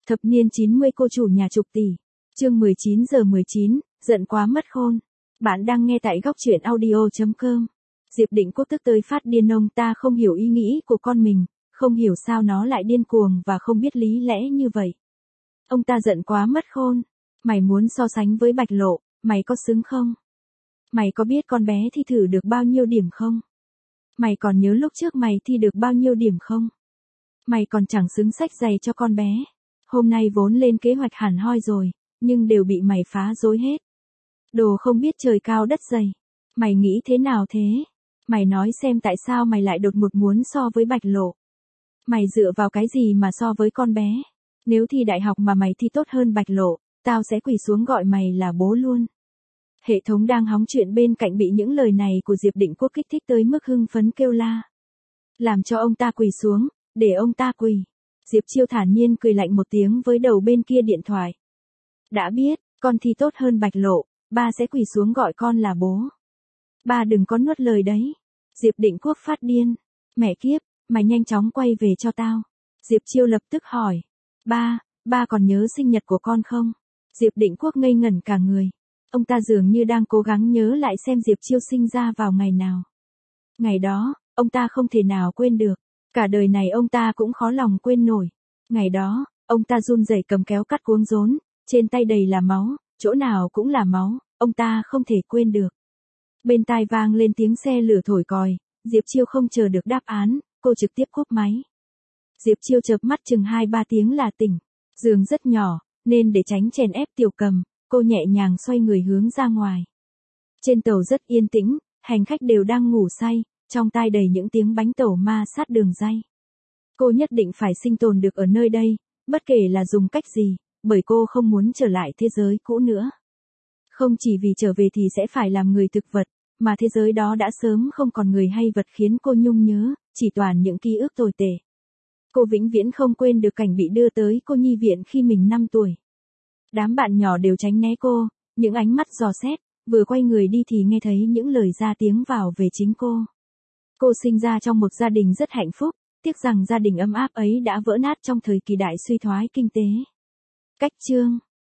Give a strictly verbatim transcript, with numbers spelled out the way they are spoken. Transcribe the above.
Thập niên chín mươi cô chủ nhà chục tỷ. Chương mười chín giờ mười chín, giận quá mất khôn. Bạn đang nghe tại góc truyện audio chấm com. Diệp Định Quốc tức tới phát điên, ông ta không hiểu ý nghĩ của con mình, không hiểu sao nó lại điên cuồng và không biết lý lẽ như vậy. Ông ta giận quá mất khôn. Mày muốn so sánh với Bạch Lộ, mày có xứng không? Mày có biết con bé thi thử được bao nhiêu điểm không? Mày còn nhớ lúc trước mày thi được bao nhiêu điểm không? Mày còn chẳng xứng xách giày cho con bé. Hôm nay vốn lên kế hoạch hẳn hoi rồi, nhưng đều bị mày phá rối hết. Đồ không biết trời cao đất dày. Mày nghĩ thế nào thế? Mày nói xem tại sao mày lại đột ngột muốn so với Bạch Lộ. Mày dựa vào cái gì mà so với con bé? Nếu thi đại học mà mày thi tốt hơn Bạch Lộ, tao sẽ quỳ xuống gọi mày là bố luôn. Hệ thống đang hóng chuyện bên cạnh bị những lời này của Diệp Định Quốc kích thích tới mức hưng phấn kêu la. Làm cho ông ta quỳ xuống, để ông ta quỳ. Diệp Chiêu thản nhiên cười lạnh một tiếng với đầu bên kia điện thoại. Đã biết, con thi tốt hơn Bạch Lộ, ba sẽ quỳ xuống gọi con là bố. Ba đừng có nuốt lời đấy. Diệp Định Quốc phát điên. Mẹ kiếp, mày nhanh chóng quay về cho tao. Diệp Chiêu lập tức hỏi. Ba, ba còn nhớ sinh nhật của con không? Diệp Định Quốc ngây ngẩn cả người. Ông ta dường như đang cố gắng nhớ lại xem Diệp Chiêu sinh ra vào ngày nào. Ngày đó, ông ta không thể nào quên được. Cả đời này ông ta cũng khó lòng quên nổi. Ngày đó, ông ta run rẩy cầm kéo cắt cuống rốn, trên tay đầy là máu, chỗ nào cũng là máu, ông ta không thể quên được. Bên tai vang lên tiếng xe lửa thổi còi, Diệp Chiêu không chờ được đáp án, cô trực tiếp cúp máy. Diệp Chiêu chợp mắt chừng hai ba tiếng là tỉnh. Giường rất nhỏ, nên để tránh chèn ép Tiểu Cầm, cô nhẹ nhàng xoay người hướng ra ngoài. Trên tàu rất yên tĩnh, hành khách đều đang ngủ say, trong tai đầy những tiếng bánh tàu ma sát đường ray. Cô nhất định phải sinh tồn được ở nơi đây, bất kể là dùng cách gì, bởi cô không muốn trở lại thế giới cũ nữa. Không chỉ vì trở về thì sẽ phải làm người thực vật, mà thế giới đó đã sớm không còn người hay vật khiến cô nhung nhớ, chỉ toàn những ký ức tồi tệ. Cô vĩnh viễn không quên được cảnh bị đưa tới cô nhi viện khi mình năm tuổi. Đám bạn nhỏ đều tránh né cô, những ánh mắt dò xét, vừa quay người đi thì nghe thấy những lời ra tiếng vào về chính cô. Cô sinh ra trong một gia đình rất hạnh phúc, tiếc rằng gia đình ấm áp ấy đã vỡ nát trong thời kỳ đại suy thoái kinh tế. Cách chương